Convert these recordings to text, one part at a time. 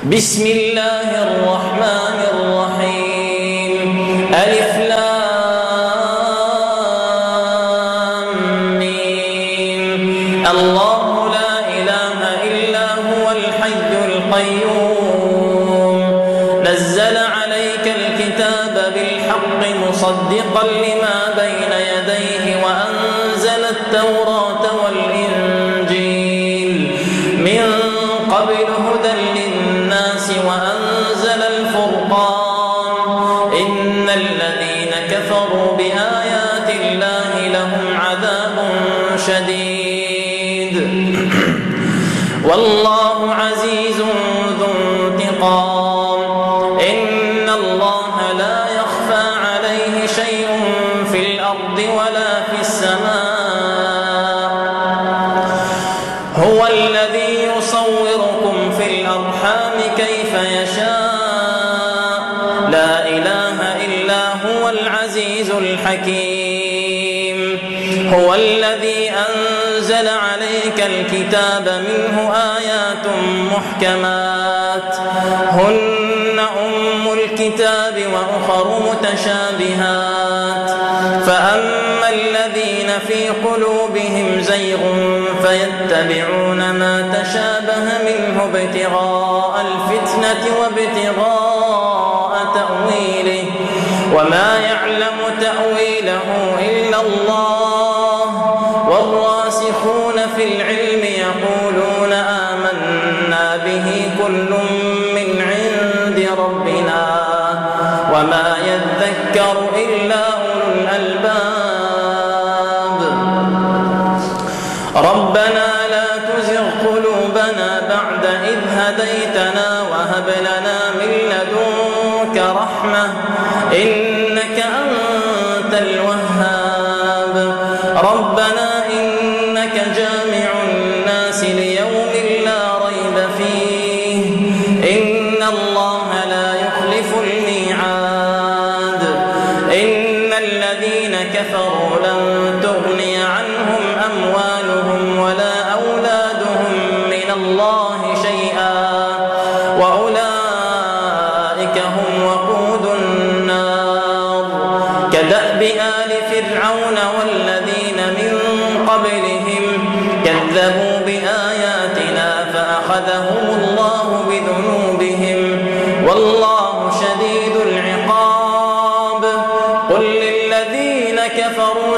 بسم الله الرحمن الرحيم ألف لام ميم الله لا إله إلا هو الحي القيوم نزل عليك الكتاب بالحق مصدقا لما بين يديه وأنزل التوراة والإنجيل من قبل هدى للناس وأنزل الفرقان إن الذين كفروا بآيات الله لهم عذاب شديد والله عزيز ذو انتقام إن الله لا يخفى عليه شيء في الأرض ولا في السماء هو الذي يصوركم في الأرحام كيف يشاء لا إله إلا هو العزيز الحكيم هو الذي أنزل عليك الكتاب منه آيات محكمات هن أم الكتاب وأخر متشابهات فأما الذين في قلوبهم زيغ فيتبعون ما تشابه منه ابتغاء الفتنة وابتغاء تأويله وما يعلم تأويله إلا الله والراسخون في العلم يقولون آمنا به كل من عند ربنا وما يذكر إلا أولو الألباب ربنا لا تزغ قلوبنا بعد إذ هديتنا وهب لنا من لدنك رحمة إنك أنت الوهاب ربنا إنك جامع الناس ليوم لا ريب فيه إن الله لا يخلف الميعاد إن الذين كفروا لن تغني عنهم أموالهم ولا أولادهم من الله شيئا وأولئك هم وقود النار كدأب آل فرعون والذين من قبلهم كذبوا بآياتنا فأخذهم الله بذنوبهم والله شديد العقاب قل للذين كفروا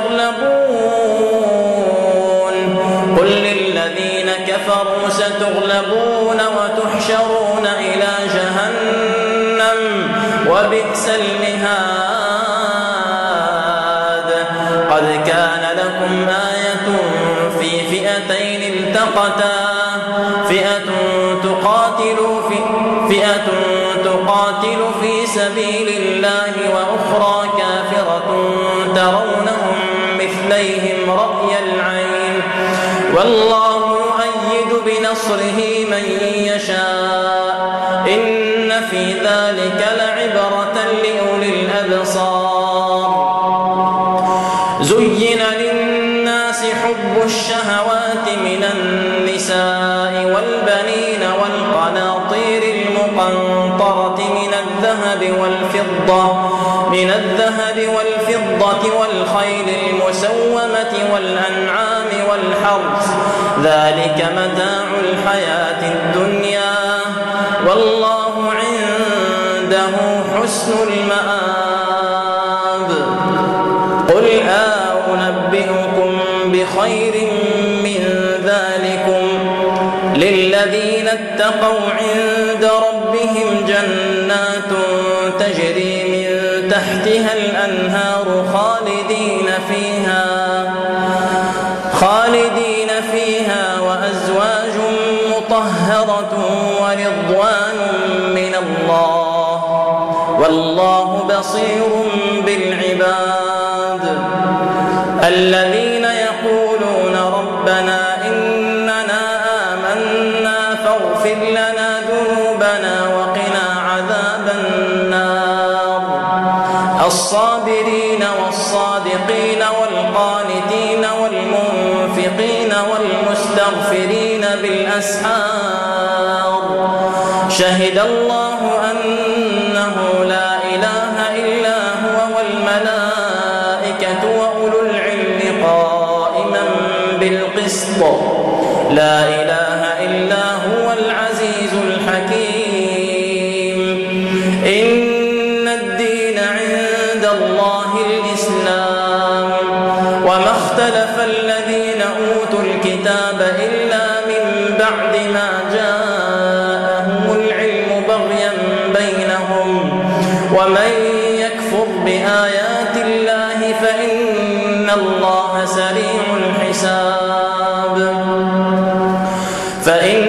ستغلبون وتحشرون إلى جهنم وبئس المهاد قد كان لكم آية في فئتين التقتا فئة تقاتل في سبيل الله وأخرى كافرة ترونهم مثليهم رأي العين والله يؤيد بنصره من يشاء إن في ذلك لعبرة لأولي الأبصار زين للناس حب الشهوات من النساء والبنين والقناطير المقنطرة من الذهب والفضة والخيل المسومة والأنعام والحرث ذلك متاع الحياة الدنيا والله عنده حسن المآب قل أنبئكم بخير من ذلكم للذين اتقوا عند ربهم جنات تجري من تحتها الأنهار خالدين فيها وأزواج مطهرة ورضوان من الله والله بصير بالعباد الذين يقولون ربنا إننا آمنا فاغفر لنا ذنوبنا وقنا عذاب النار الصابرين والصادقين والقانتين والمنفقين والمستغفرين بالأسحار شهد الله أنه لا إله إلا هو والملائكة وأولو العلم قائما بالقسط لا إله إلا هو العزيز الحكيم إن الدين عند الله الإسلام وما اختلف الذين أوتوا الكتاب إلا من بعد ما جاءهم العلم بغيا بينهم ومن يكفر بآيات الله فإن الله سريع الحساب فإن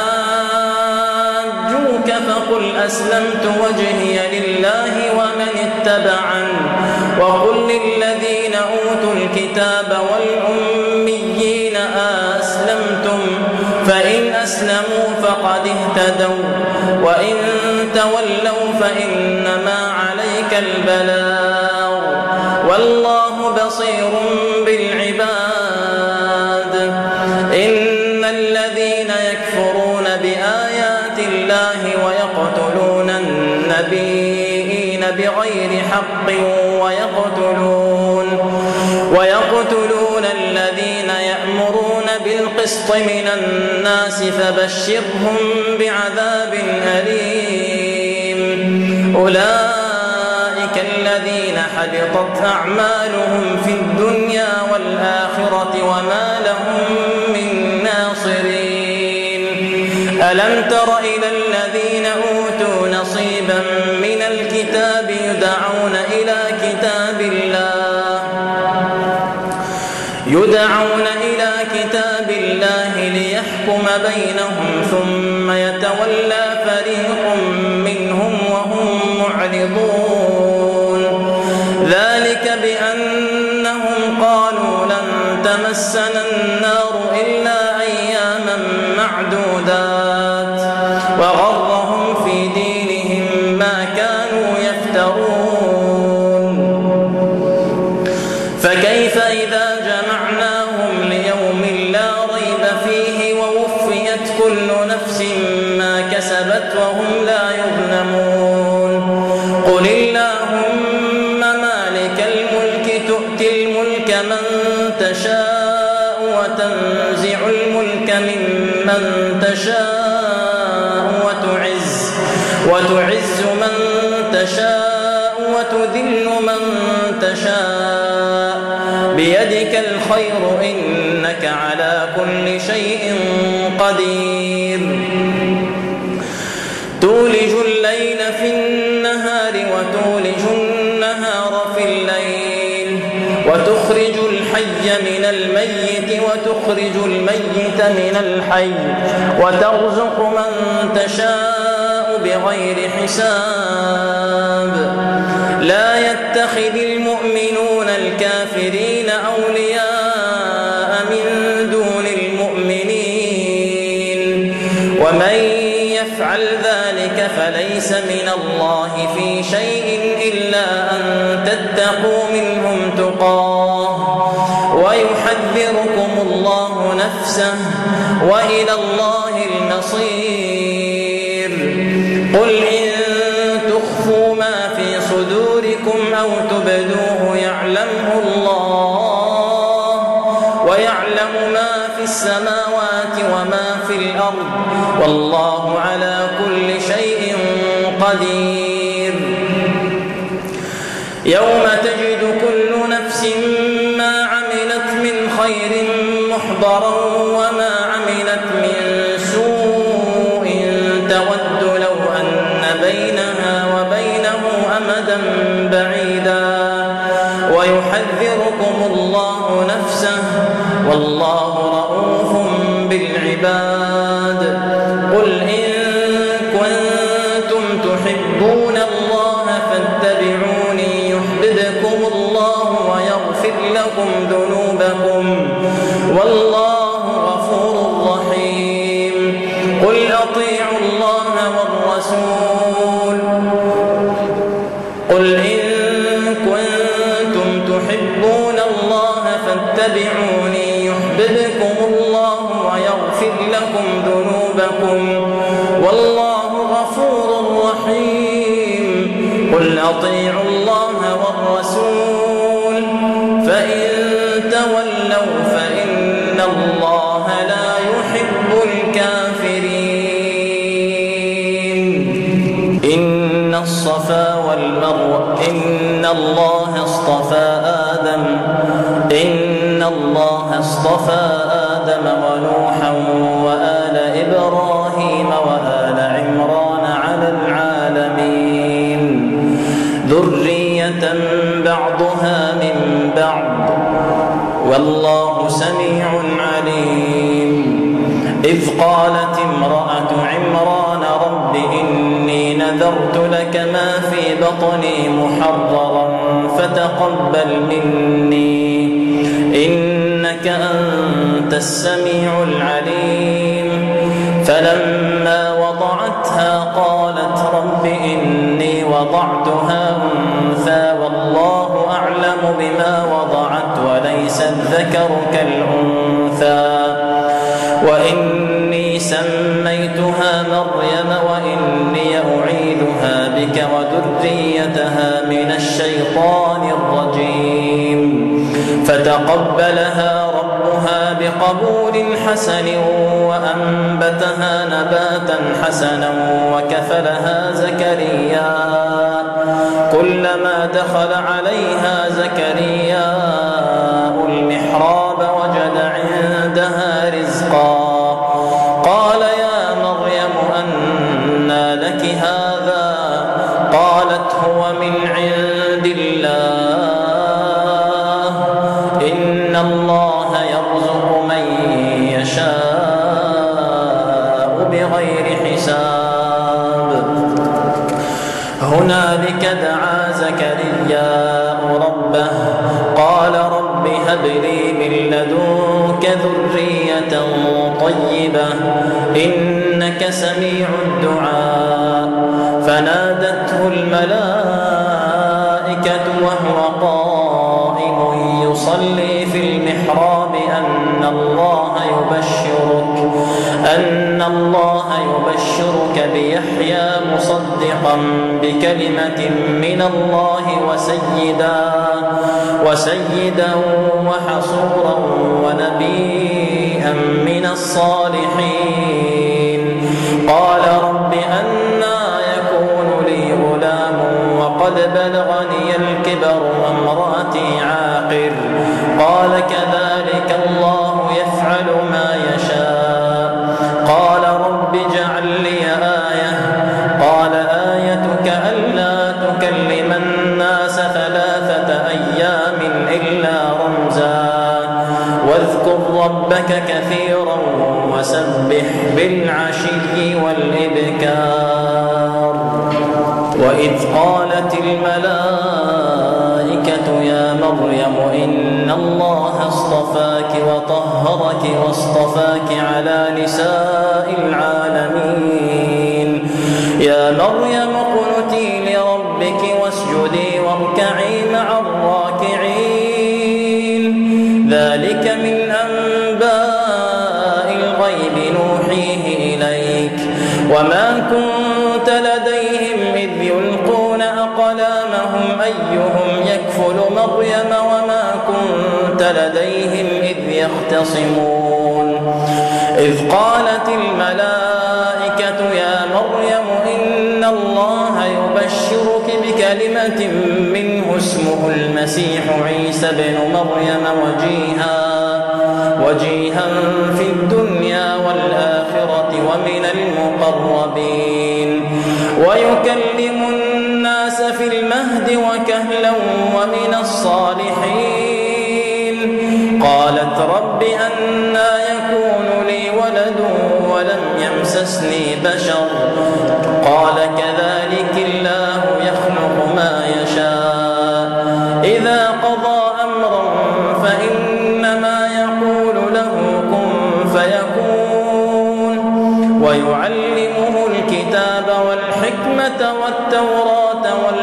حاجوك فقل أسلمت وجهي لله ومن اتبعني وقل للذين أوتوا الكتاب والأميين أسلمتم فإن أسلموا فقد اهتدوا وإن تولوا فإنما عليك البلاغ والله بصير بالعباد إن الذين يكفرون بآيات الله ويقتلون النبيين بغير حق ويقتلون الذين يأمرون بالقسط من الناس فبشرهم بعذاب أليم أولئك الذين حبطت أعمالهم في الدنيا والآخرة وما لهم من ناصرين ألم تر إلى الذين أوتوا نصيبا من الكتاب يدعون إلى كتاب الله ليحكم بينهم ثم يتولى فريق منهم وهم معرضون ذلك بأنهم قالوا لن تمسنا النار إلا أياما معدودات وغرهم في دينهم ما كانوا يفترون فكيف إذا جمعناهم ليوم لا ريب فيه ووفيت كل نفس ما كسبت وهم لا يظلمون قل اللهم مالك الملك تؤتي الملك من تشاء وتنزع الملك ممن تشاء وتعز من تشاء وتذل من تشاء بيدك الخير إنك على كل شيء قدير تولج الليل في النهار وتولج النهار في الليل وتخرج الحي من الميت وتخرج الميت من الحي وترزق من تشاء بغير حساب لا يتخذ المؤمنون الكافرين أولياء من دون المؤمنين ومن يفعل ذلك فليس من الله في شيء إلا أن تتقوا منهم تقاه ويحذركم الله نفسه وإلى الله المصير قل إن تخفوا ما في صدوركم أو تبدوه يعلمه الله ويعلم ما في السماوات وما في الأرض والله على كل شيء قدير يوم تجد كل نفس ما عملت من خير محضرا وما عملت من سوء تود لو أن بينها وبينه أمدا بعيدا ويحذركم الله نفسه والله رؤوف بالعباد قل إن كنتم تحبون الله فاتبعوني يحببكم الله ويغفر لكم ذنوبكم والله غفور رحيم قل أطيعوا الله والرسول قل إن كنتم تحبون الله فاتبعوني يحببكم الله ويغفر لكم ذنوبكم والله غفور الرحيم قل أطيعوا الله والرسول فإن تولوا فإن الله لا يحب الكافرين. إن الصفا والمروة إن الله اصطفى آدم ونوحا وآل إبراهيم وآل عمران على العالمين ذرية بعضها من بعض والله سميع عليم. إذ قالت امرأة عمران رب إني نذرت لك ما في بطني محررا فتقبل مني إنك أنت السميع العليم. فلما وضعتها قالت رب إني وضعتها أنثى والله أعلم بما وضعت وليس الذكر كالأنثى وإني سميتها مريم وإني أعيذها بك وذريتها من الشيطان الرجيم. فتقبلها ربها بقبول حسن وأنبتها نباتا حسنا وكفلها زكريا كلما دخل عليها زكريا المحراب وجد عندها رزقا قال يا مريم أنى لك هذا قالت هو من عند الله إن الله يرزق من يشاء بغير حساب. هنالك دعا زكريا ربه قال رب هب لي من لدنك ذرية طيبة إنك سميع الدعاء. فنادته الملائكة وهو قائم يصلي في المحراب أن الله يبشرك بيحيى مصدقا بكلمة من الله وسيدا وحصورا ونبيا من الصالحين. قال رب أنى يكون لي غلام وقد بلغني الكبر وامرأتي عاقر قال كذلك الله يفعل ما يشاء. قال رب اجعل لي آية قال آيتك ألا تكلم الناس 3 أيام إلا رمزا واذكر ربك كثيرا وسبح بالعشي والإبكار. وإذ قالت الملائكة يا مريم إن الله اصطفاك وطهرك واصطفاك على نساء العالمين. يا مريم اقنتي لربك واسجدي واركعي مع الراكعين. ذلك من أنباء الغيب نوحيه إليك وما كنت لديهم إذ يلقون أقلامهم أيهم يكفل مريم وما كنت لديهم إذ يختصمون. إذ قالت الملائكة يا مريم إن الله يبشرك بكلمة منه اسمه المسيح عيسى بن مريم وجيها في الدنيا والآخرة ومن المقربين ويكلم الناس في المهد وكهلا ومن الصالحين. قالت رب أنى يكون لي ولد ولم يمسسني بشر قال كذلك الله يخلق ما يشاء إذا قضى أمرا فإنما يقول له كن فيكون. ويعلمه الكتاب والحكمة والتوراة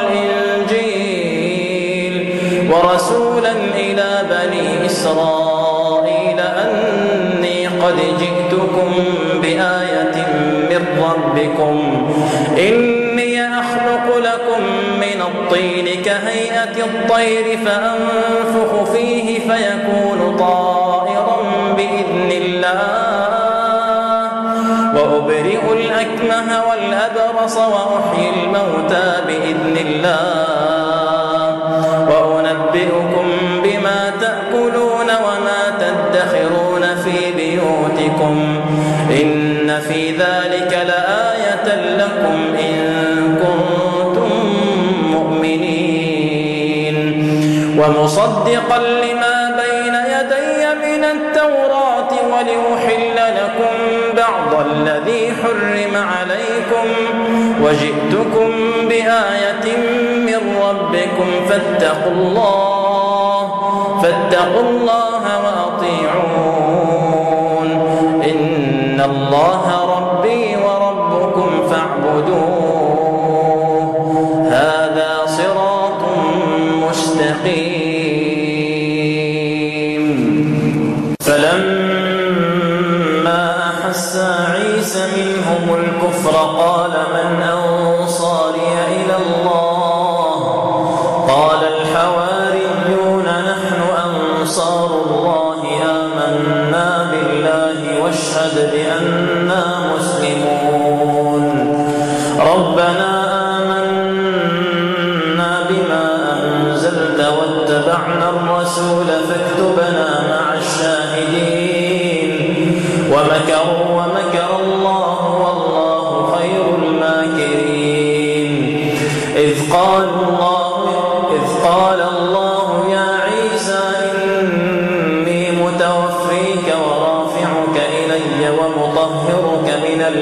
والإنجيل ورسولا إلى بني إسرائيل أني قد جئتكم بآية من ربكم إني الطين كهيئة الطير فأنفخ فيه فيكون طائرا بإذن الله وأبرئ الأكمه والأبرص وأحيي الموتى بإذن الله وأنبئكم بما تأكلون وما تدخرون في بيوتكم إن في ذلك لآية لكم إن كنتم مؤمنين ومصدقا لما بين يدي من التوراة ولأحل لكم بعض الذي حرم عليكم وجئتكم بآية من ربكم فاتقوا الله وأطيعون إن الله ربي وربكم فاعبدوه هذا صراط مستقيم فلما أحس عيسى منهم الكفر قال من أنصاري إلى الله قال الحواريون نحن أنصار الله آمنا بالله واشهد بأننا مسلمون ربنا آمنا بما أنزلت واتبعنا الرسول فاكتبنا مع الشاهدين ومكر الله والله خير الماكرين إذ قال الله يا عيسى إني متوفيك ورافعك إلي ومطهرك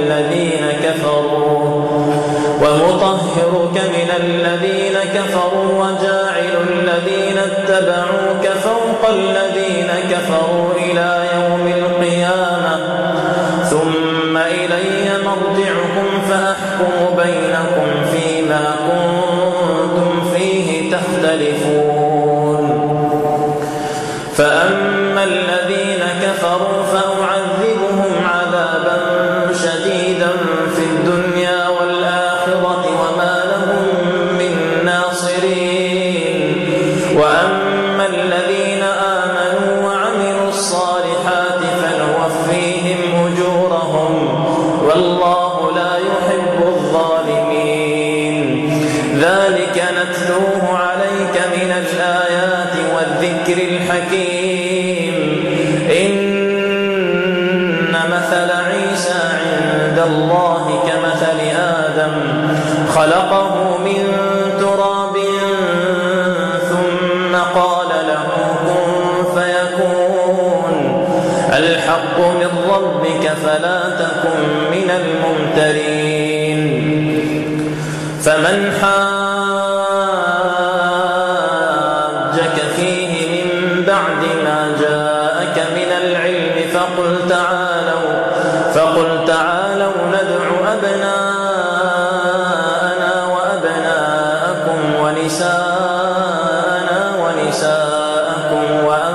من الذين كفروا وجاعل الذين اتبعوك فوق الذين كفروا إلى يوم القيامة ثم إلي مرجعكم فأحكم بينكم فيما كنتم فيه تختلفون فأما الذين كفروا فأعذبهم عذابا شديدا في الدنيا والآخرة وما لهم من ناصرين وأما الذين آمنوا وعملوا الصالحات فنوفيهم أجورهم والله لا يحب الظالمين ذلك نتلوه عليك من الآيات والذكر الحكيم إن مثل عيسى عند الله كمثل آدم خلقه من تراب ثم قال له كن فيكون الحق من ربك فلا تكن من الممترين فمن حاجك فيه من بعد ما جاءك من العلم فقل تعالوا ندع أبناءنا وأبناءكم ونساءنا ونساءكم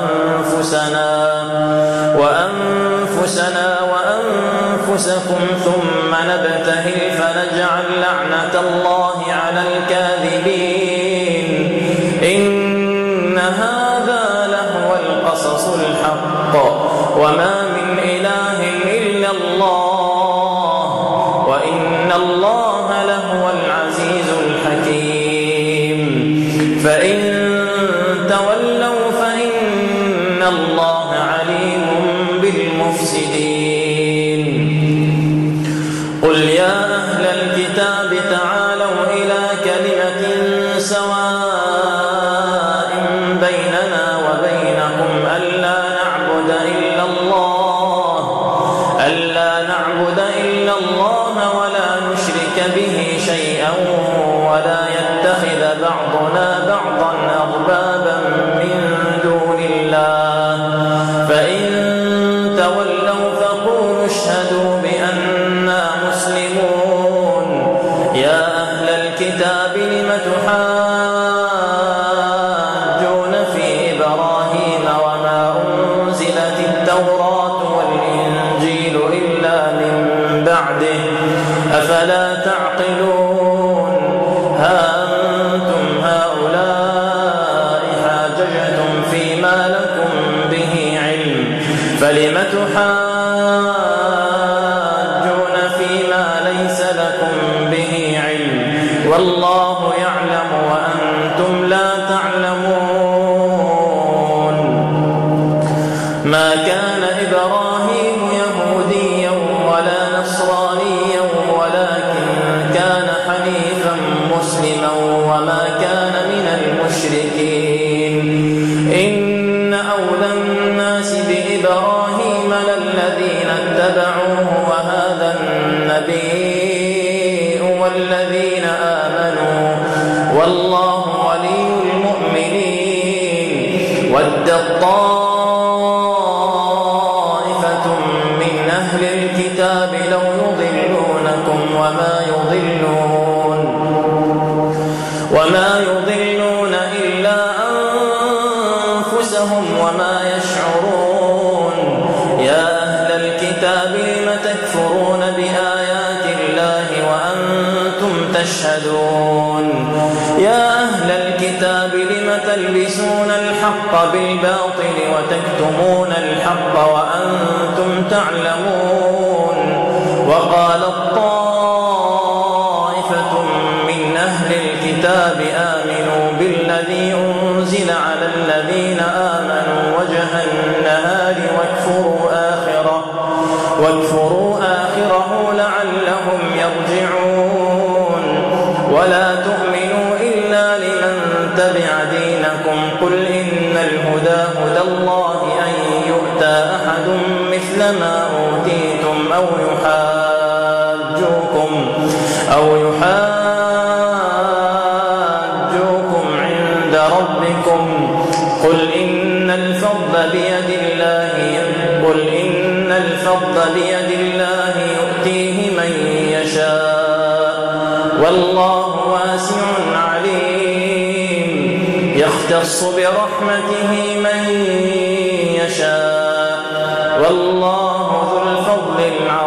وأنفسكم ثم نبتهل فنجعل لعنة الله على الكاذبين إن هذا لهو القصص الحق وما من إله إلا الله وإن الله لهو العزيز الحكيم فإن تولوا فإن الله عليم بالمفسدين قل يا أهل الكتاب تعالوا إلى كلمة سواء بيننا وبينكم ألا نعبد إلا الله ولا نشرك به شيئا ولا يتخذ بعضنا بعضا أربابا من دون الله فإن تولوا فقولوا اشهدوا بأننا مسلمون يا أهل الكتاب لم تحاجون في إبراهيم وما أنزلت التوراة والإنجيل إلا من بعده أفلا تعقلون ها أنتم والله يعلم وأنتم لا تعلمون. ما كان إبراهيم يهوديا ولا نصرانيا ولكن كان حنيفا مسلما وما كان من المشركين. إن أولى الناس بإبراهيم للذين اتبعوه وهذا النبي والذين آمنوا والله ولي المؤمنين. ودت طائفة من أهل الكتاب لو يضلونكم وما يضلون إلا أنفسهم وما يشعرون. يا أهل الكتاب لم تكفرون بآيات الله وأنتم تشهدون. يا أهل الكتاب لم تلبسون الحق بالباطل وتكتمون الحق وأنتم تعلمون. وقالت طائفة من أهل الكتاب آمنوا بالذي أنزل على الذين آمنوا وجه النهار واكفروا آخره لعلهم يرجعون. ولا تؤمنوا إلا لمن تبع دينكم. قل إن الهدى هدى الله أن يؤتى أحد مثل ما أوتيتم أو يحاجوكم عند ربكم. قل إن الفضل بيد الله يؤتيه من يشاء والله واسع عليم. يختص برحمته من يشاء والله ذو الفضل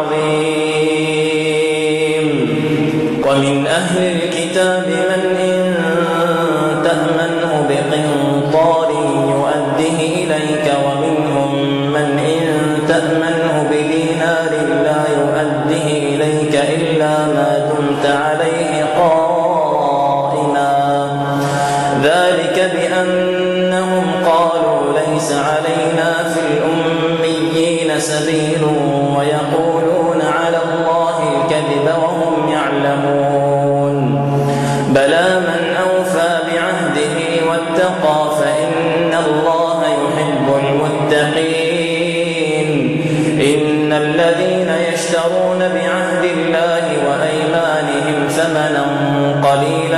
العظيم. ومن أهل الكتاب من إن تأمنه بقنطار يؤده إليك ومنهم من إن تأمنه بدينار لا يؤده إليك إلا ما دمت عليه قائما. ذلك بأنهم قالوا ليس علينا في الأميين سبيل ويقولون على الله الكذب وهم يعلمون. بلى من أوفى بعهده واتقى فإن الله يحب المتقين. إن الذين يشترون بعهد الله وأيمانهم ثمنا قليلا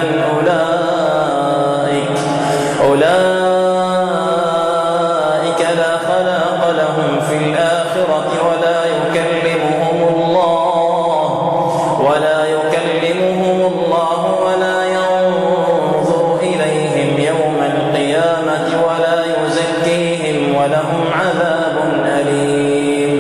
أولئك لا خلاق لهم في الآخرة ولا يكلمهم الله ولا ينظر إليهم يوم القيامة ولا يزكيهم ولهم عذاب أليم.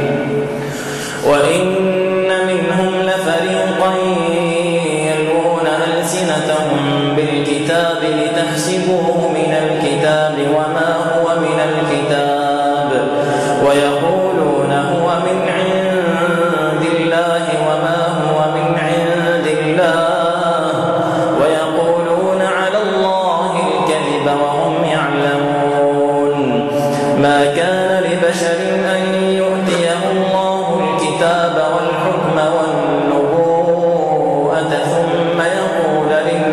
وإن منهم لفريقا يلوون ألسنتهم بالكتاب لتحسبوه من الكتاب وما هو من الكتاب ويقولون هو من عند الله وما هو من عند الله ويقولون على الله الكذب وهم يعلمون. ما كان لبشر أن يؤتيه الله الكتاب والحكم والنبوءة ثم يقول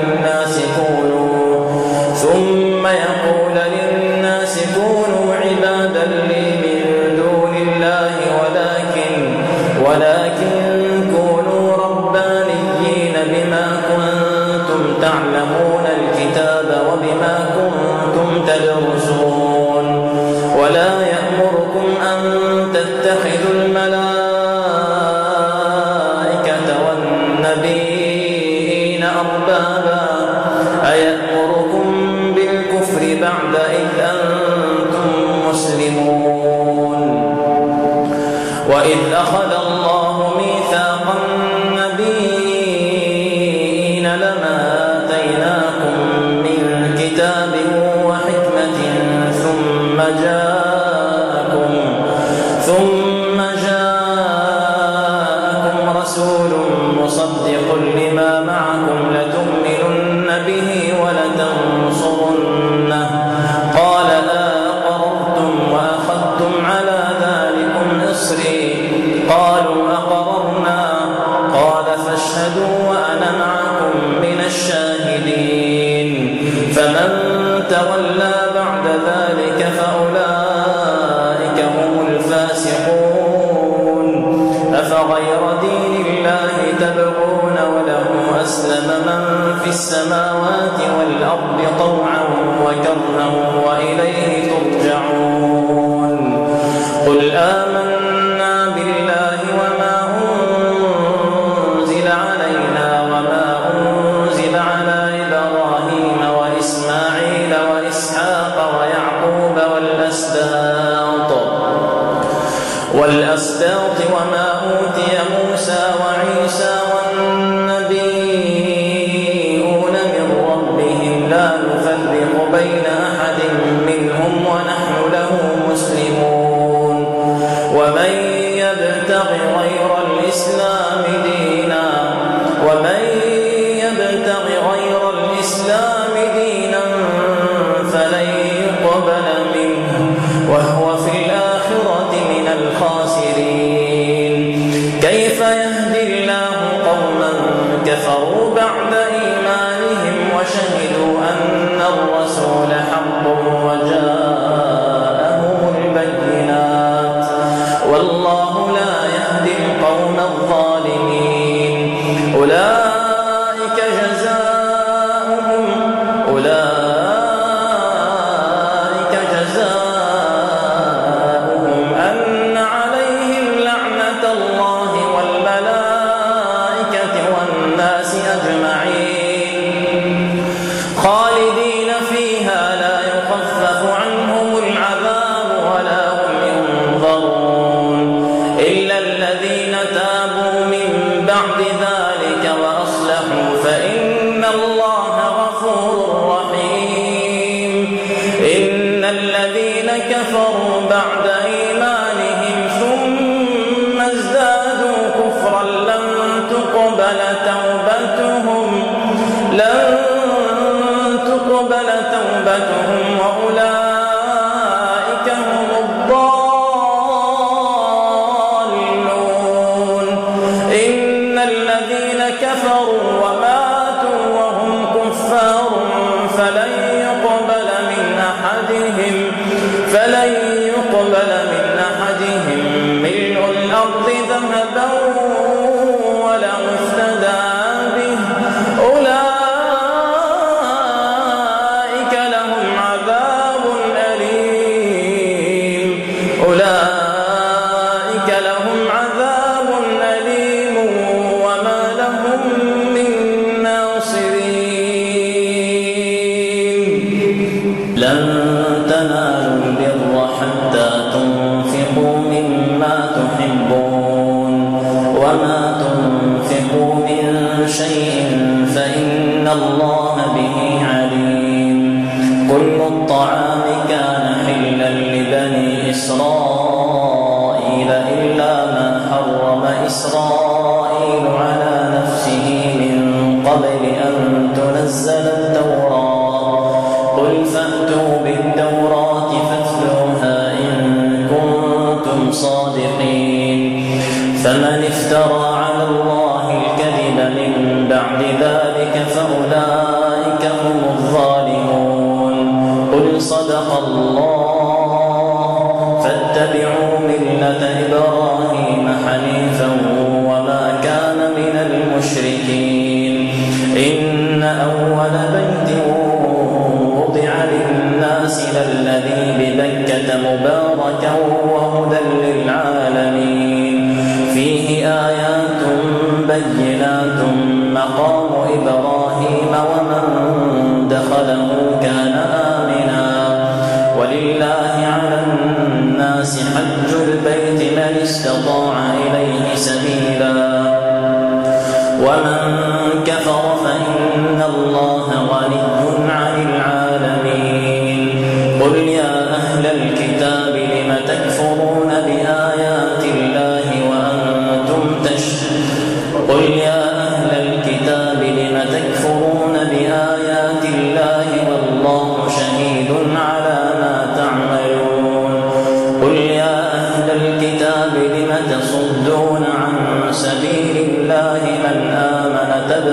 للناس كونوا عبادا لي من دون الله ولكن كونوا ربانيين بما كنتم تعلمون الكتاب وبما كنتم تدرسون. ولا يأمركم أن تتخذوا الملائكة والنبيين أربابا أيأمركم بالكفر بعد إذ أنتم مسلمون. وإذ أخذ الله ميثاق النبيين لما آتيناكم من كتاب وحكمة ثم جاءكم رسول مصدق لما معكم لتؤمنن وأنا معكم من الشاهدين فمن تولى بعد ذلك فأولئك هم الفاسقون أفغير دين الله تبغون وله أسلم من في السماوات والأرض طوعا وكرها وإليه ترجعون قل آمنا بالله وما أنزل علينا وما أنزل على إبراهيم وإسماعيل وإسحاق ويعقوب والأسباط وما أوتي موسى وعيسى والنبيون من ربهم لا نفرق بين أحد منهم ونحن له مسلمون ومن يبتغ غير الإسلام دينا فلن يقبل منه وهو في الآخرة من الخاسرين كيف يهدي الله قوما كفروا بعد إيمانهم وشهدوا أن الرسول حق وجاءهم البينات والله لا يهدي القوم الظالمين أولئك جزاؤهم أن عليهم لعنة الله والملائكة والناس أجمعين خالدين فيها لا يخفف عنهم العذاب ولا هم ينظرون إلا الذين تابوا من بعد ذلك وأصلحوا فإن الله غفور رحيم إن الذين كفروا بعد إيمانهم ثم ازدادوا كفرا لن تقبل توبتهم وأولئك هم الضالون إن الذين كفروا وماتوا وهم كفار فلن يقبل من أحدهم ملء الأرض ذهبا ولو افتدى به أولئك لهم عذاب أليم وما لهم من ناصرين لن تنالوا البر حتى تنفقوا مما تحبون وما تنفقوا من شيء فإن الله به عليم كل الطعام كان حلا لبني إسرائيل إلا ما حرم إسرائيل على نفسه من قبل أن تنزل التوراة قل فأتوا بالتوراة فاتلوها إن كنتم صادقين فمن افترى على الله الكذب من بعد ذلك فأولئك هم الظالمون قل صدق الله فاتبعوا ملة إبراهيم حنيفا وما كان من المشركين إن أول بيت وضع للناس للذي ببكة مباركا وهدى للعالمين فيه آيات بينات مقام إبراهيم ومن دخله كان آمنا ولله على الناس حج البيت من استطاع إليه سبيلا ومن كفر فإن الله غني عن العالمين قل يا أهل الكتاب لم تكفرون بآيات الله وأنتم قل يا أهل الكتاب لم تكفرون بآيات الله والله شهيد على ما تعملون قل يا أهل الكتاب لم تصومون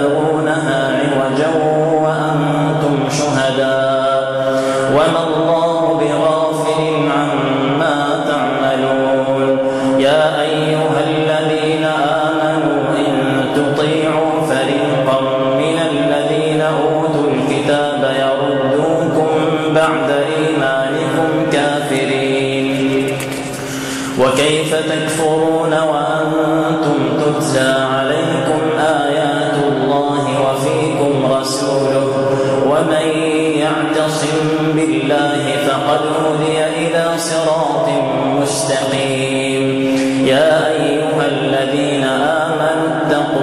تبغونها عوجا وأنتم شهداء وما الله بغافل عما تعملون يا أيها الذين آمنوا إن تطيعوا فريقا من الذين أوتوا الكتاب يردوكم بعد إيمانكم كافرين وكيف تكفرون وأنتم تتلى عليكم آيات الله وفيكم رسوله ومن يعتصم بالله فقد هدي إلى صراط مستقيم يا أيها الذين آمنوا اتقوا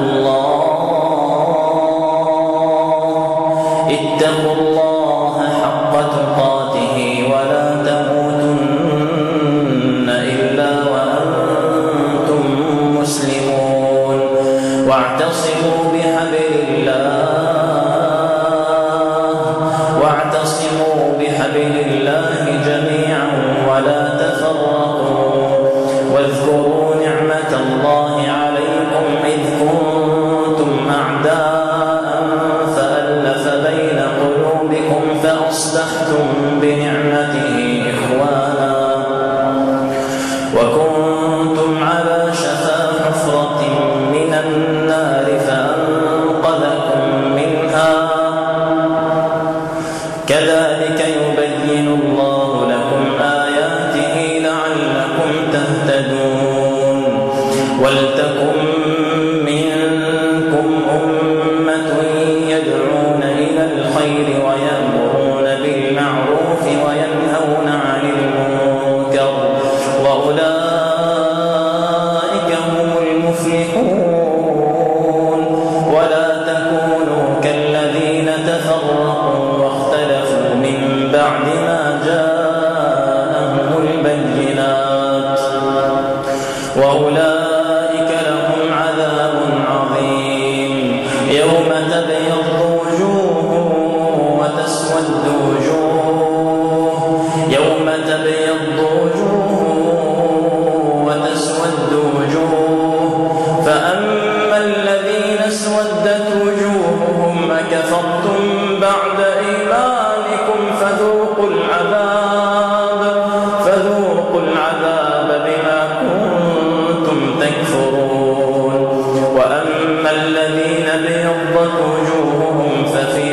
الله حق تقاته ولا تموتن إلا وأنتم مسلمون واعتصموا بحبل الله جميعا ولا تفرقوا واذكروا نعمة الله عليكم إذ كنتم أعداء فألف بين قلوبكم فأصبحتم بنعمته إخوانا وكنتم على شفا حفرة من النار فأنقذكم منها كذلك يبين الله لكم آياته لعلكم تهتدون ولتكن منكم أمة يدعون إلى الخير ويأمرون بالمعروف وينهون عن المنكر وأولئك هم المفلحون ولا تكونوا كالذين تفرقوا واختلفوا من بعد ما جاءهم البينات وأولئك لهم عذاب عظيم يوم تبيض وجوه وتسود وجوه يوم تبيض وجوه وتسود وجوه فأما الذين اسودت وجوههم أكفرتم بعد إيمانكم فذوقوا العذاب بما كنتم تكفرون وأما الذين ابيضت وجوههم ففي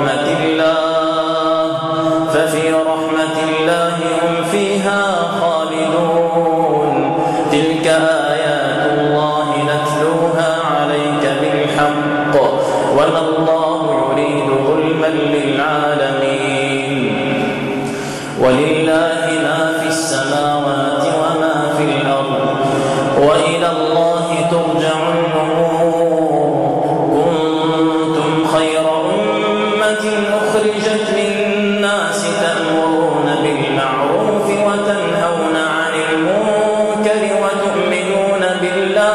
رحمة الله هم فيها خالدون تلك آيات الله نتلوها عليك بالحق وما الله يريد ظلما للعالمين ولله ما في السماوات وما في الأرض وإلى الله ترجع الأمور كنتم خير أمة أخرجت للناس تأمرون بالمعروف وتنهون عن المنكر وتؤمنون بالله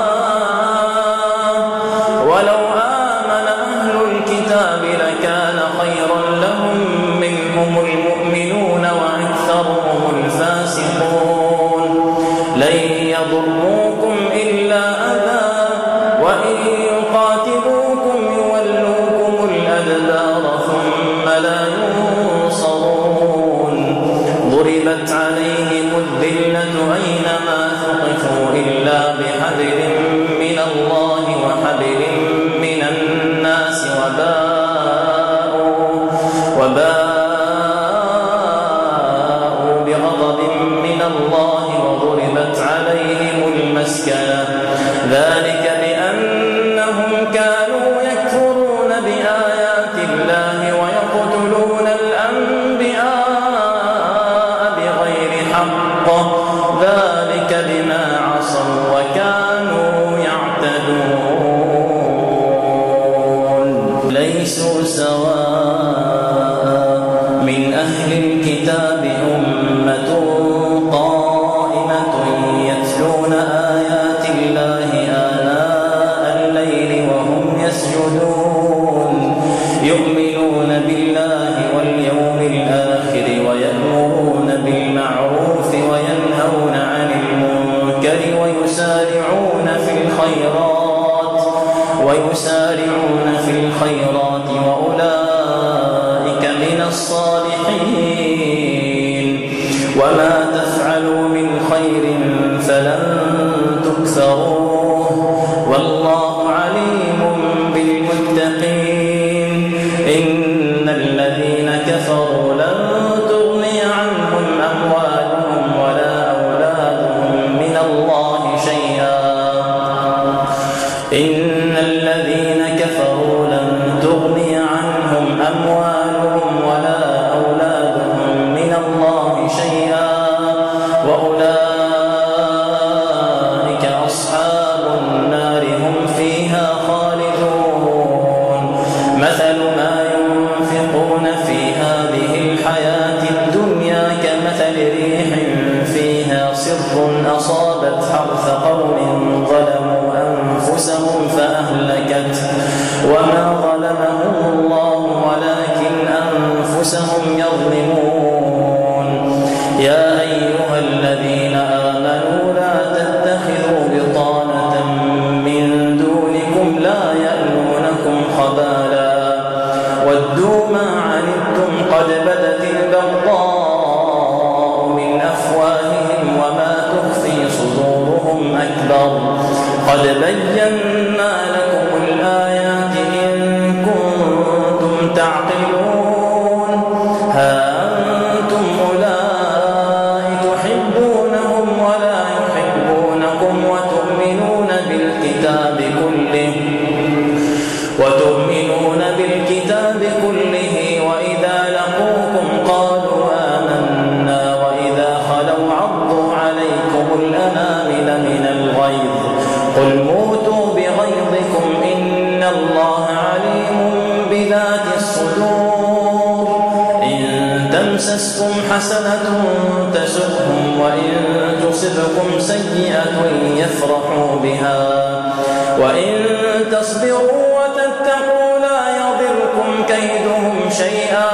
ولو آمن أهل الكتاب لكان خيرا لهم منهم المؤمنون وأكثرهم الفاسقون لن يضروكم إلا أذى وإن يقاتلوكم يولوكم الأدبار ثم لا ينصرون ضربت عليهم الذلة أينما ثقفوا إلا بحبل من الله وحبل من الناس وباءوا بغضب من الله وضربت عليهم المسكنة ذلك بأنهم كانوا يكفرون بآيات الله ويقتلون الأنبياء بغير حق ذلك بما عصوا وكانوا يعتدون ليسوا سواء من أهل الكتاب أمة قائمة يتلون آيات الله آناء الليل وهم يسجدون يؤمنون بالله واليوم الآخر ويأمرون بالمعروف وينهون عن المنكر ويسارعون الخيرات وأولئك من الصالحين وما تفعلوا من خير فلن تكفروه والله عليم بالمتقين إن الذين كفروا لن تغني عنهم أموالهم ولا أولادهم من الله شيئا إن الذين كفروا لن تغني عنهم أموالهم ولا أولادهم من الله شيئا وأولئك أصحاب النار هم فيها خالدون مثل ما ينفقون في هذه الحياة الدنيا كمثل ريح فيها صر أصابت حرث قوم ظلموا أنفسهم فأهلكته وما ظلمهم الله ولكن أنفسهم يظلمون يا أيها الذين آمنوا لا تتخذوا بطانة من دونكم لا يألونكم خبالا ودوا ما عنتم قد بدت البغضاء من أفواههم وما تخفي صدورهم أكبر قد بينا لكم الآيات إن كنتم تعقلون ها أنتم أولئك تحبونهم ولا يحبونكم وتؤمنون بالكتاب كله وإذا لقوكم قالوا آمنا وإذا خلوا عضوا عليكم الأنامل من الغيظ قل موتوا بغيظكم إن الله عليم بذات الصدور إن تمسسكم حسنة تسؤهم وإن تصبكم سيئة يفرحوا بها وإن تصبروا وتتقوا لا يضركم كيدهم شيئا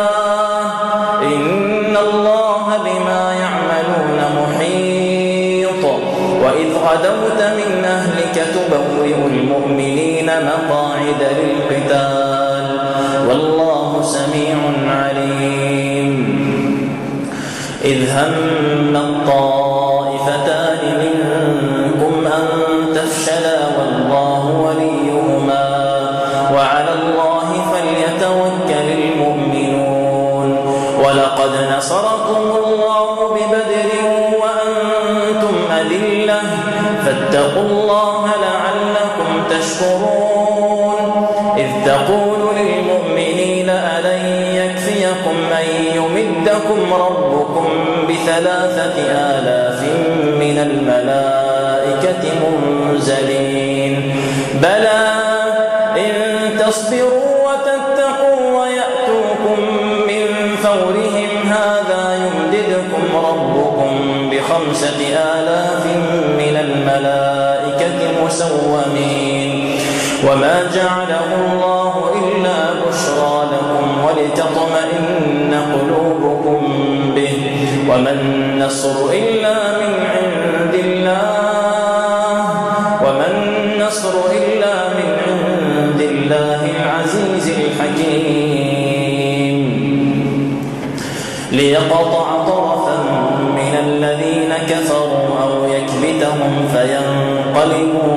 إن الله بما يعملون محيط وإذ غدوت من أهلك تبوئ المؤمنين مقاعد للقتال والله سميع عليم إذ هم الطائفتان منكم أن تفشلا والله وليهما وعلى الله فليتوكل المؤمنون ولقد نصركم الله ببدر وأنتم أذلة فاتقوا الله لعلكم تشكرون إذ تقول للمؤمنين ألن يكفيكم أن يمدكم ربكم ب3,000 من الملائكة منزلين بلى إن تصبروا وتتقوا ويأتوكم من فورهم هذا يمددكم ربكم ب5,000 من الملائكة مسومين وما جعله الله إلا بشرى لكم ولتطمئن قلوبكم به وما النصر إلا من عند الله العزيز الحكيم ليقطع طرفا من الذين كفروا أو يكبتهم فينقلبوا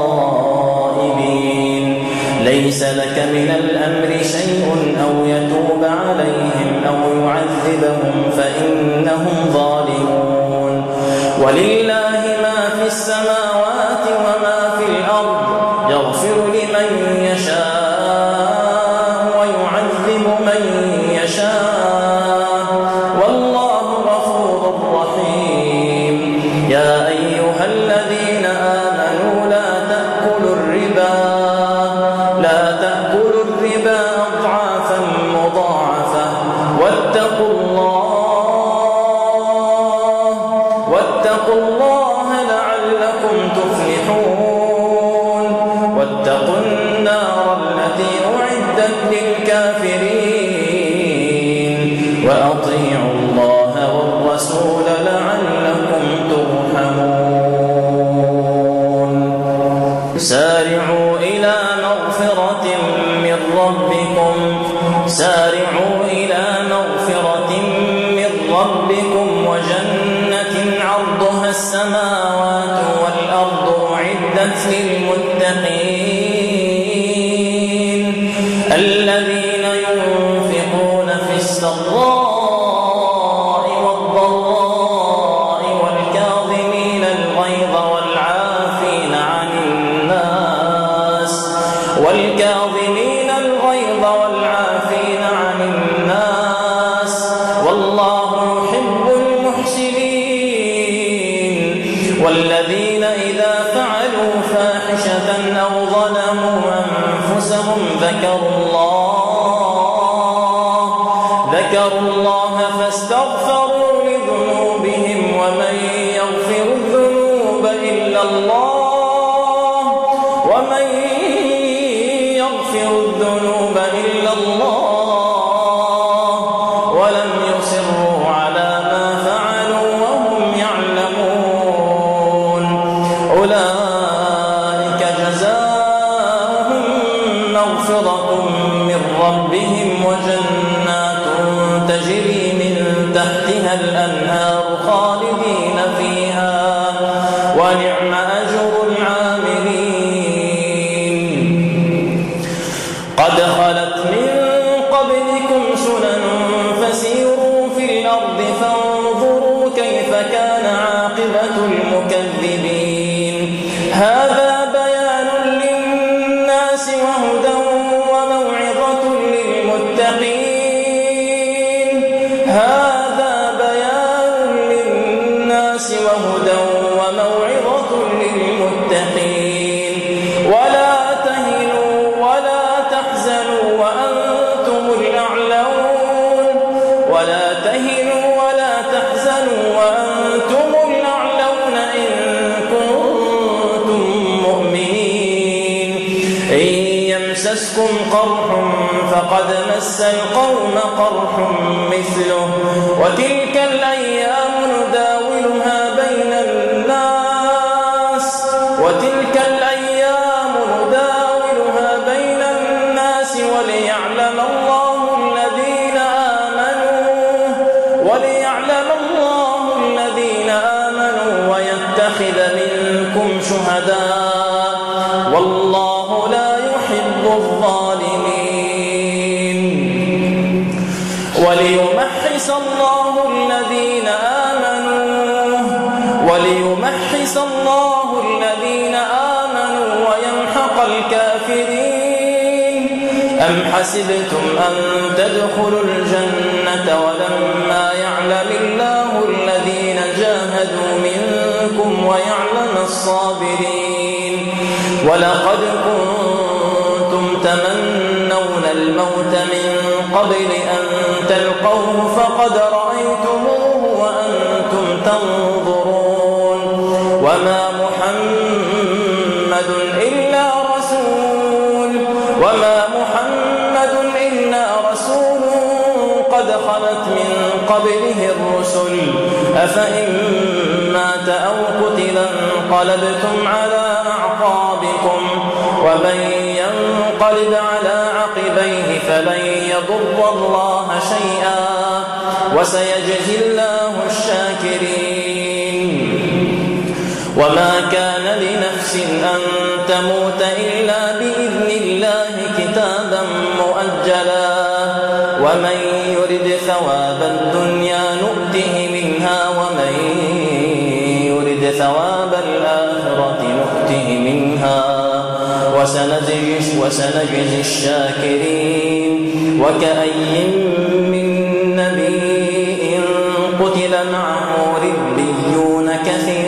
خائبين ليس لك من الأمر شيء أو يتوب عليهم أو يعذبهم فإنهم ظالمون ولله ما في السماوات وما في الأرض يغفر لمن يشاء ويعذب من يشاء والله غفور رحيم يا أيها الذين آمنوا لا تأكلوا الربا أضعافا مضاعفة واتقوا الله لعلكم تفلحون واتقوا النار التي أعدت للكافرين وأطيعوا الله والرسول لعلكم ترحمون سارعوا إلى مغفرة من ربكم سارعوا إلى مغفرة من ربكم وجنة عرضها السماوات والأرض أعدت للمتقين الذين ينفقون في السراء والضراء والكاظمين الغيظ والعافين عن الناس والله يحب المحسنين والذين إذا فعلوا فاحشة أو ظلموا أنفسهم ذكروا الله فاستغفروا لذنوبهم ومن يغفر الذنوب إلا الله ولم يصروا على ما فعلوا وهم يعلمون أولئك جزاؤهم مغفرة من ربهم وجنات تجري من تحتها الأنهار خالدين فيها ونعم أجر العاملين قد خلت من قبلكم سنن فسيروا في الأرض فانظروا كيف كان عاقبة المكذبين هذا بيان للناس وهدى وموعظة للمتقين هذا بيان للناس وهدى وموعظة للمتقين ولا تهنوا ولا تحزنوا وأنتم الأعلون إن كنتم مؤمنين إن يمسسكم قرح فقد مس القوم قرح مثله وتلك الأيام نداولها بين الناس وليعلم الله الذين آمنوا ويتخذ منكم شهداء والله لا يحب الظالمين وليمحص الله الذين آمنوا ويمحق الكافرين أم حسبتم أن تدخلوا الجنة ولما يعلم الله الذين جاهدوا منكم ويعلم الصابرين ولقد كنتم تمنون الموت من قبل أن تلقوه فقد رأيتموه وأنتم تنظرون وما محمد إلا رسول قد خلت من قبله الرسل أفإن مات أو قتل انقلبتم على أعقابكم ومن ينقلب على عقبيه فلن يضر الله شيئا وسيجزي الله الشاكرين وما كان لنفس أن تموت إلا بإذن الله كتابا مؤجلا ومن يرد ثواب الدنيا نؤته منها ومن يرد ثواب الآخرة نؤته منها وسنجزي الشاكرين وكأي من نبي قتل معه ربيون كثير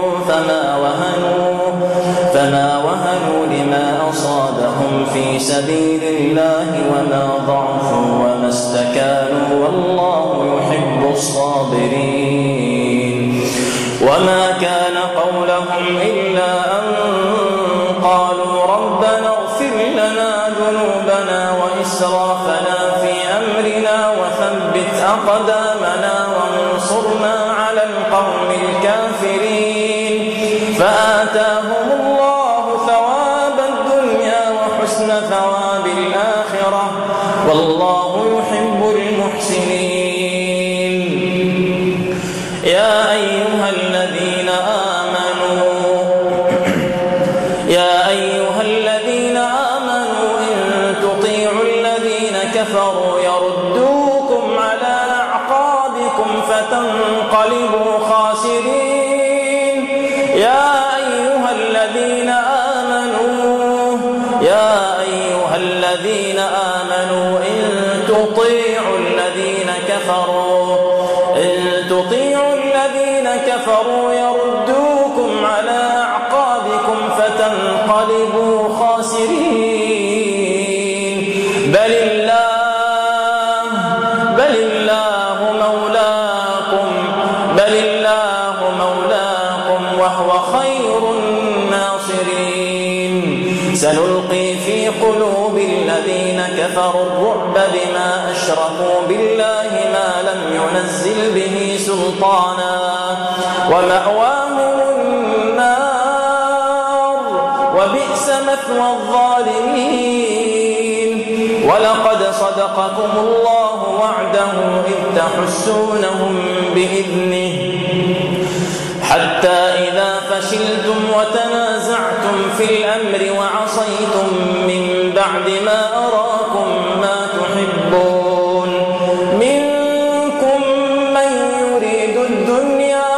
فما وهنوا لما أصابهم في سبيل الله وما ضعفوا وما استكانوا والله يحب الصابرين وما كان قولهم إلا أن قالوا ربنا اغفر لنا ذنوبنا وإسرافنا في أمرنا وثبت أقدامنا وانصرنا على القوم الكافرين فآتاهم الله ثواب الدنيا وحسن ثواب الآخرة والله المحسنين. يا أيها الذين آمنوا إن تطيعوا الذين كفروا يردوكم على أعقابكم فتنقلبوا خاسرين. يا أيها الذين آمنوا إن تطيعوا الذين كفروا يردوكم على أعقابكم فتنقلبوا خاسرين. بل الله مولاكم وهو خير الناصرين. سنلقي في قلوب الذين كفروا الرعب بما أشركوا بالله ما لم ينزل به سلطانا ومأواهم النار وبئس مثوى الظالمين. ولقد صدقكم الله وعده إذ تحسونهم بإذنه حتى إذا فشلتم وتنازعتم في الأمر وعصيتم من بعد ما أراكم ما تحبون منكم من يريد الدنيا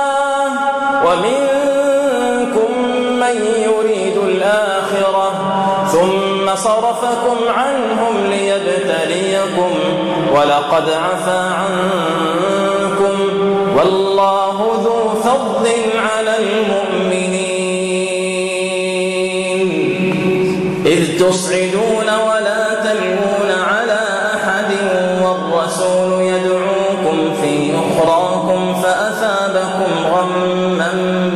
ومنكم من يريد الآخرة ثم صرفكم عنهم ليبتليكم ولقد عفا عنكم والله ذو فضل على المؤمنين. إذ تصعدون ولا تلوون على أحد والرسول يدعوكم في أخراكم فأثابكم غما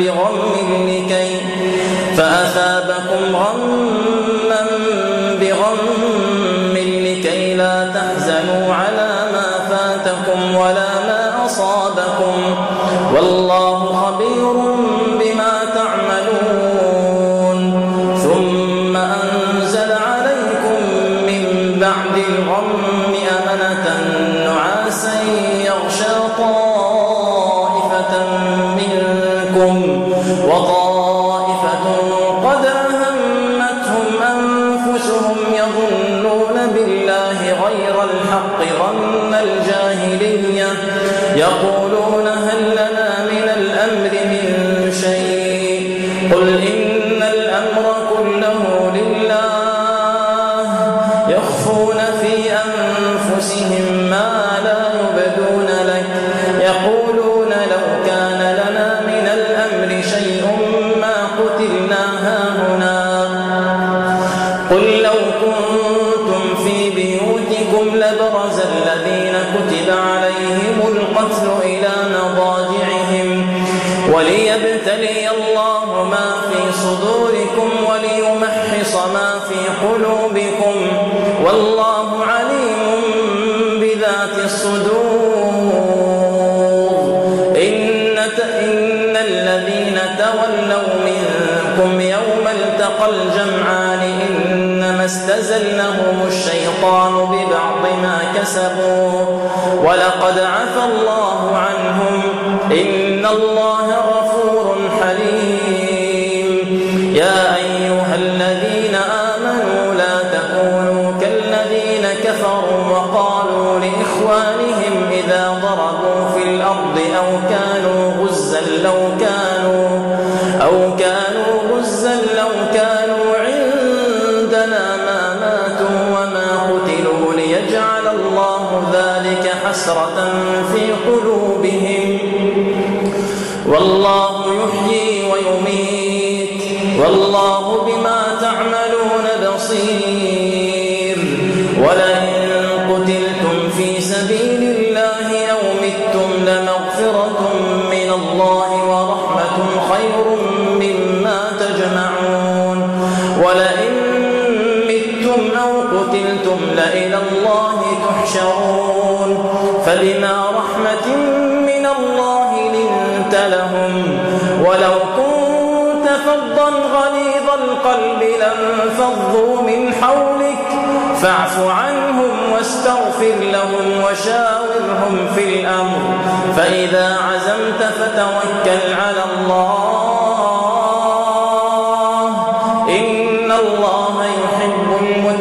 بغم لكي لا تحزنوا على ما فاتكم ولا ما أصابكم والله خبير بما تعملون. ثم أنزل عليكم من بعد الغم أمنة نعاسا يغشى طائفة منكم وطائفة قد أهمتهم أنفسهم يظنون بالله غير الحق ظن الجاهلية يقولون هل لنا من الأمر من شيء قل إن الأمر كله لله يخفون في أنفسهم ما لا يبدون لك يقولون لو كان لنا من الأمر شيء ما قتلنا هاهنا قل لو كنتم في بيوتكم لبرز الذين كتب عليهم القتل إلى مضاجعهم وليبتلي الله ما في صدوركم وليمحص ما في قلوبكم والله عليم بذات الصدور. إن الذين تولوا منكم يوم التقى الجمعان إنما استزلهم الشيطان ببعض ما كسبوا ولقد عفا الله عنهم إن الله غفور حليم. يا أيها الذين آمنوا لا تكونوا كالذين كفروا وقالوا لإخوانهم إذا ضربوا في الأرض أو كانوا غزا لو كانوا عندنا ما ماتوا وما قتلوا ليجعل الله ذلك حسرة في قلوبهم والله يحيي ويميت والله بما تعملون بصير. ولئن قتلتم في سبيل الله أو متم لمغفرة من الله ورحمة خير مما تجمعون. ولئن متم أو قتلتم لإلى الله تحشرون. فبما رحمة من الله لنت لهم ولو كنت فظا غليظ القلب لانفضوا من حولك فاعف عنهم واستغفر لهم وشاورهم في الأمر فإذا عزمت فتوكل على الله إن الله يحب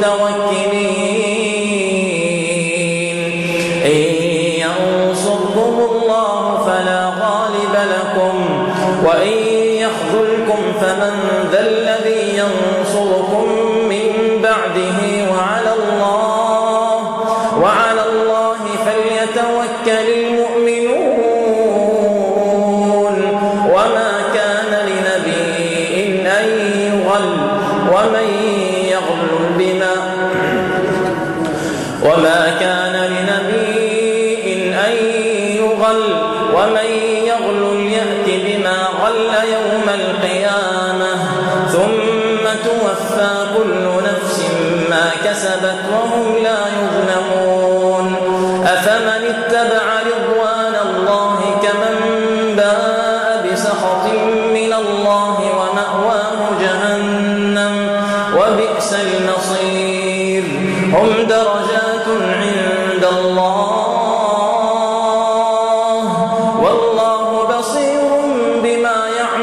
المتوكلين إن ينصركم الله فلا غالب لكم وإن يخذلكم فمن ذا الذي ينصركم من بعده وعلى الله فليتوكل المؤمنون وما كان لنبي أن يغل ومن يغل يأت بما غل يوم القيامة ثم توفى كل نفس ما كسبت وهم لا يظلمون أفمن اتبع رضوان الله كمن باء بسخط من الله ومأواه جهنم وبئس المصير هم درجات عند الله والله بصير بما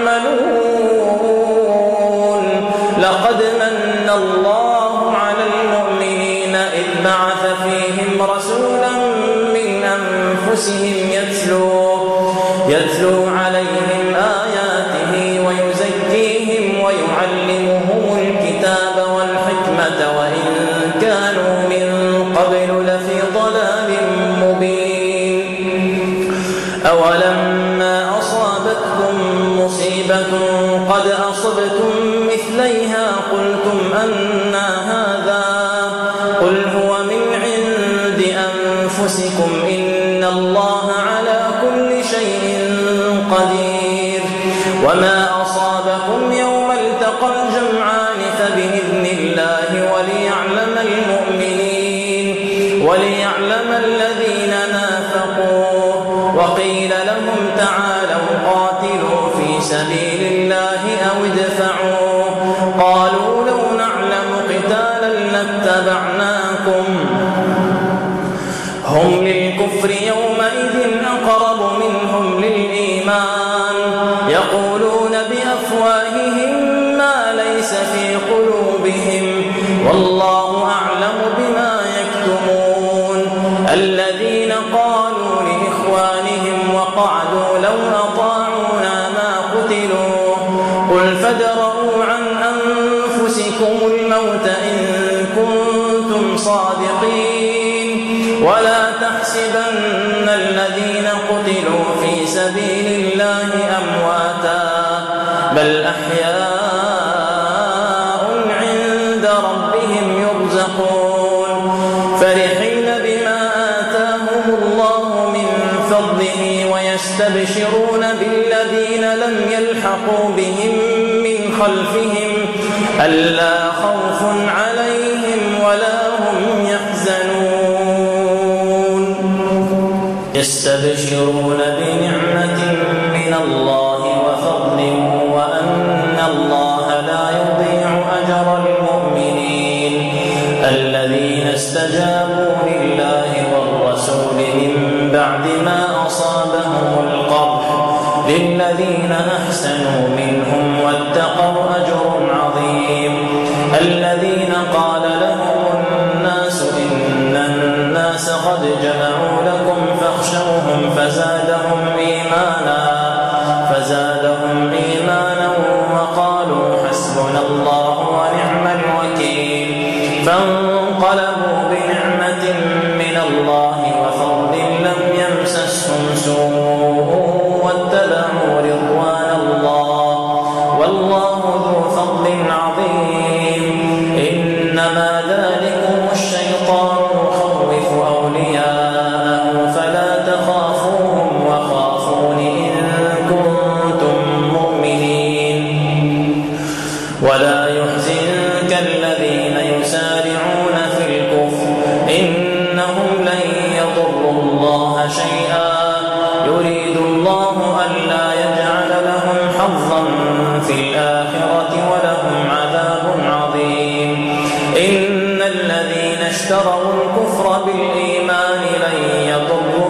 يعملون لقد من الله على المؤمنين إذ بعث فيهم رسولا من أنفسهم يتلو عليهم آياته ويزكيهم ويعلمهم الكتاب والحكمة وإن كانوا من قبل لفي ضلال مبين أولما أصابتكم مصيبة قد أصبتم مثليها قلتم أنى هذا قل هو من عند أنفسكم إن الله على كل شيء قدير وما أصابكم يوم التقى الجمعان فبإذن الله وليعلم الذين نافقوا وقيل لهم تعالوا قاتلوا في سبيل الله أو ادفعوا قالوا لو نعلم قتالا لاتبعناكم هم للكفر يومئذ أقرب منهم للإيمان يقولون بأفواههم ما ليس في قلوبهم والله أعلم بما يكتمون الذين قالوا لإخوانهم وقعدوا لو أطاعونا ما قتلوا قل فادرءوا عن أنفسكم الموت إن كنتم صادقين ولا تحسبن الذين قتلوا في سبيل الله أمواتا بل أحياء عند ربهم يرزقون فرحين بما آتاهم الله من فضله ويستبشرون بالذين لم يلحقوا بهم من خلفهم ألا خوف عليهم ولا هم يحزنون يستبشرون بنعمة من الله وفضل وأن الله لا يضيع أجر المؤمنين الذين استجابوا لله والرسول من بعد ما أصابهم القرح للذين أحسنوا منهم واتقوا أجر عظيم الذين قال لهم الناس إن الناس قد جمعوا لكم فاخشوهم فزادهم إيمانا وقالوا حسبنا الله ونعم الوكيل فانقلبوا بنعمة من الله وفضل لم يمسسهم سوء واتبعوا رضوان الله والله ذو فضل عظيم إنما ذلكم الشيطان يخوف أولياءه فلا تخافوهم وخافون إن كنتم مؤمنين ولا يحزنك الذين يسارعون في الكفر إنهم لن الكفر بالإيمان لن يضروا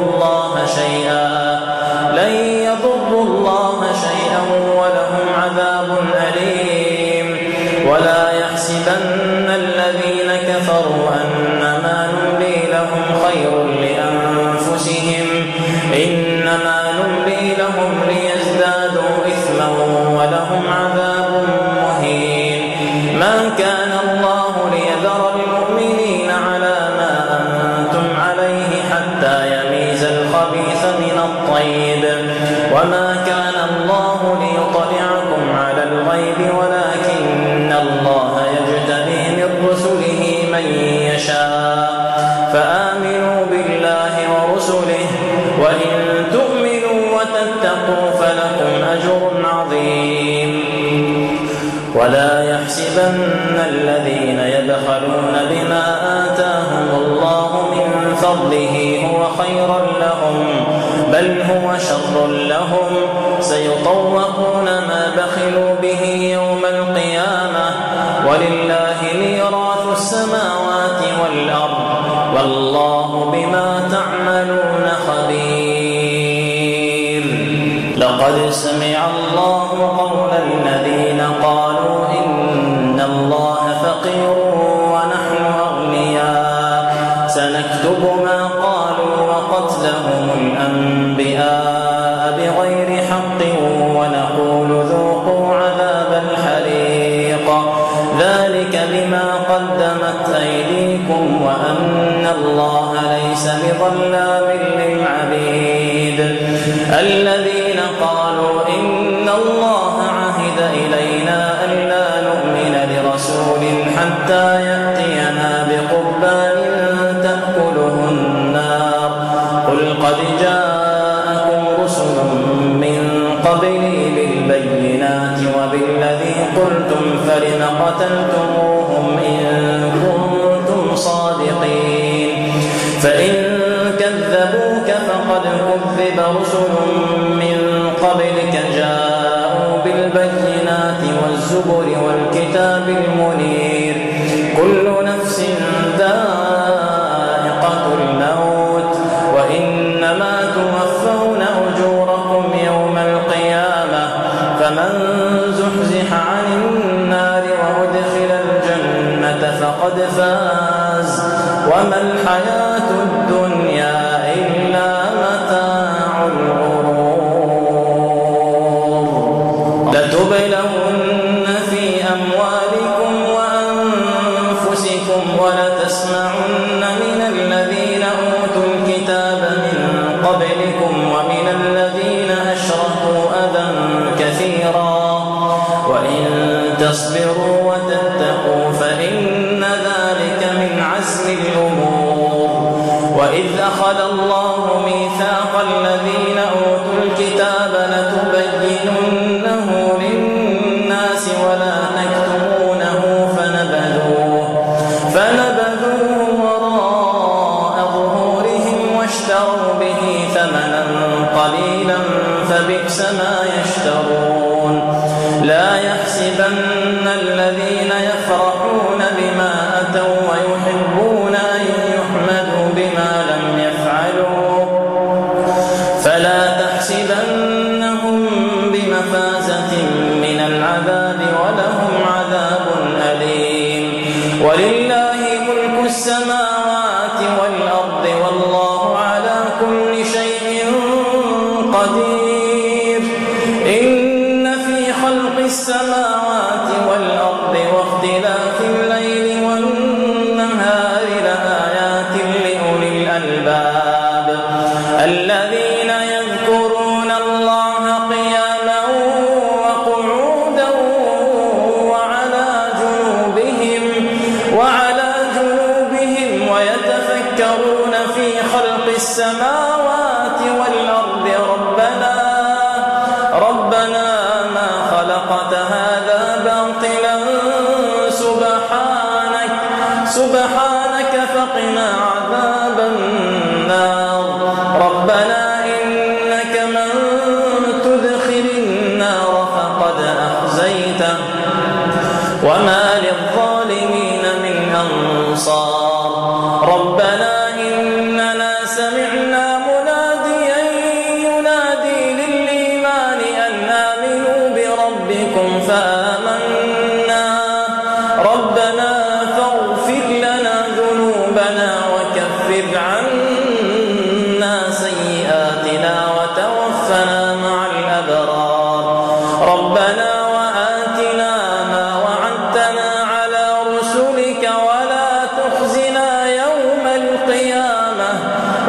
الله شيئا ولهم عذاب أليم. ولا يحسبن الذين كفروا أنما نملي لهم خير لأنفسهم إنما نملي لهم ليزدادوا إثما ولهم عذاب مهين. ما كان الله ليذر المؤمنين على ما أنتم عليه حتى يميز الخبيث من الطيب وما كان الله ليطلعكم على الغيب ولكن الله يجتبي من رسله من يشاء فآمنوا بالله ورسله وإن تؤمنوا وتتقوا فلكم أجر عظيم. ولا يحسبن الذين يبخلون بما آتاهم الله من فضله هو خيرا لهم بل هو شر لهم سيطوقون ما بخلوا به يوم القيامة ولله ميراث السماوات والأرض والله بما تعملون خبير. لقد سمع الله قول الذين قالوا إن الله فقير ونحن أغنياء سنكتب ما قالوا وقتلهم الأنبياء بغير حق ونقول ذوقوا عذاب الحريق ذلك بما قدمت أيديكم وأن الله ليس بظلام للعبيد. الذين قالوا إن الله عهد إلينا ألا نؤمن لرسول حتى يأتينا بقربان تأكله النار قل قد جاءكم رسل من قبلي بالبينات وبالذي قلتم فلم قتلتموهم إن كنتم صادقين فإن كذبوك فقد كذب رسل من قبلك جاءوا بالبينات والزبر والكتاب المنير كل نفس ذائقة الموت وإنما توفون أجوركم يوم القيامة فمن زحزح عن النار وأدخل الجنة فقد فاز وما الحياة الدنيا إلا متاع الغرور. لتبلون في أموالكم وأنفسكم ولتسمعن من الذين أوتوا الكتاب من قبلكم ومن الذين أشركوا أذى كثيرا وإن تصبروا وتتقوا فإن ذلك من عزم الأمور. وإذ أخذ الله ميثاق الذين أوتوا الكتاب لتبيننه للناس ولا تكتمونه فنبذوه وراء ظهورهم واشتروا به ثمنا قليلا فبئس ما يشترون. لا يحسبن الذين يفرحون بما أتوا ويحبون أن يحمدوا بما لم يفعلوا فلا تحسبنهم بمفازة من العذاب ولهم عذاب أليم. ولله ملك السماوات والأرض والله على كل شيء قدير. إن في خلق السماوات والأرض واختلاف الليل والنهار لآيات لأولي الألباب الذين يذكرون الله قياما وقعودا وعلى جنوبهم ويتفكرون في خلق السماوات والأرض ربنا ما خلقت هذا باطلا سبحانك فقنا عذاب النار. ربنا إنك من تدخل النار فقد أخزيته وما للظالمين من أنصار. ربنا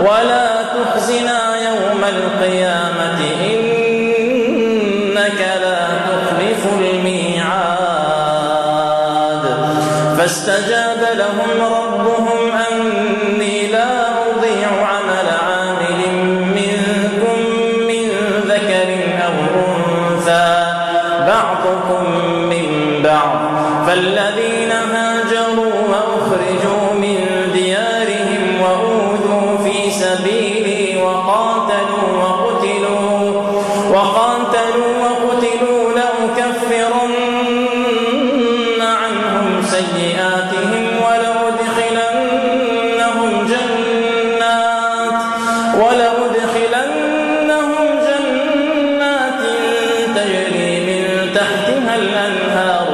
ولا تخزنا يوم القيامة إنك لا تخلف الميعاد فاستجاب لهم ربهم أني لا أضيع عمل عامل منكم من ذكر أو أنثى بعضكم من بعض فالذين هاجروا وأخرجوا من ديارهم وأوذوا في سبيلي وقاتلوا لأكفرن عنهم سيئاتهم ولأدخلنهم جنات تجري من تحتها الأنهار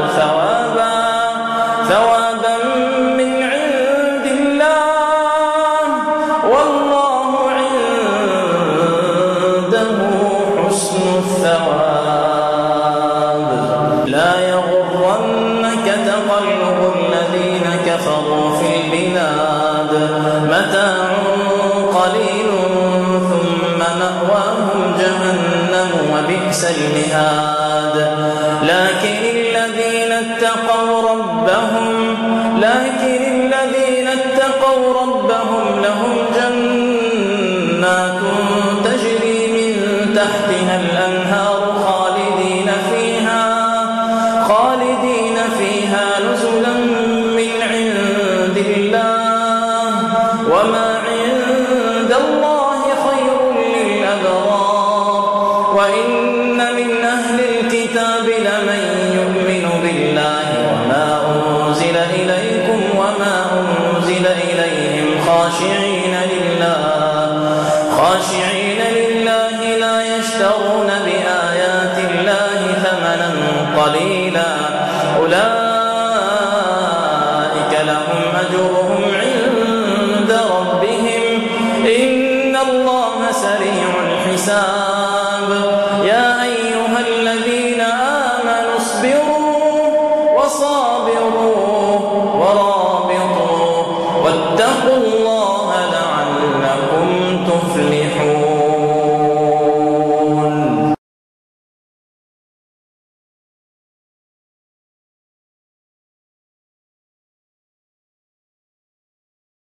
ثوابا من عند الله والله عنده حسن الثواب لا يغرنك تقلب الذين كفروا في البلاد متاع قليل ثم مأواهم جهنم وبئس المهاد لكن الذين اتقوا ربهم لهم جنات تجري من تحتها الأنهار خالدين فيها نزلا من عند الله وما عند الله خير للأبرار وإن من أهل الكتاب لمن يؤمن بالله وما أنزل إليكم وما أنزل إليهم خاشعين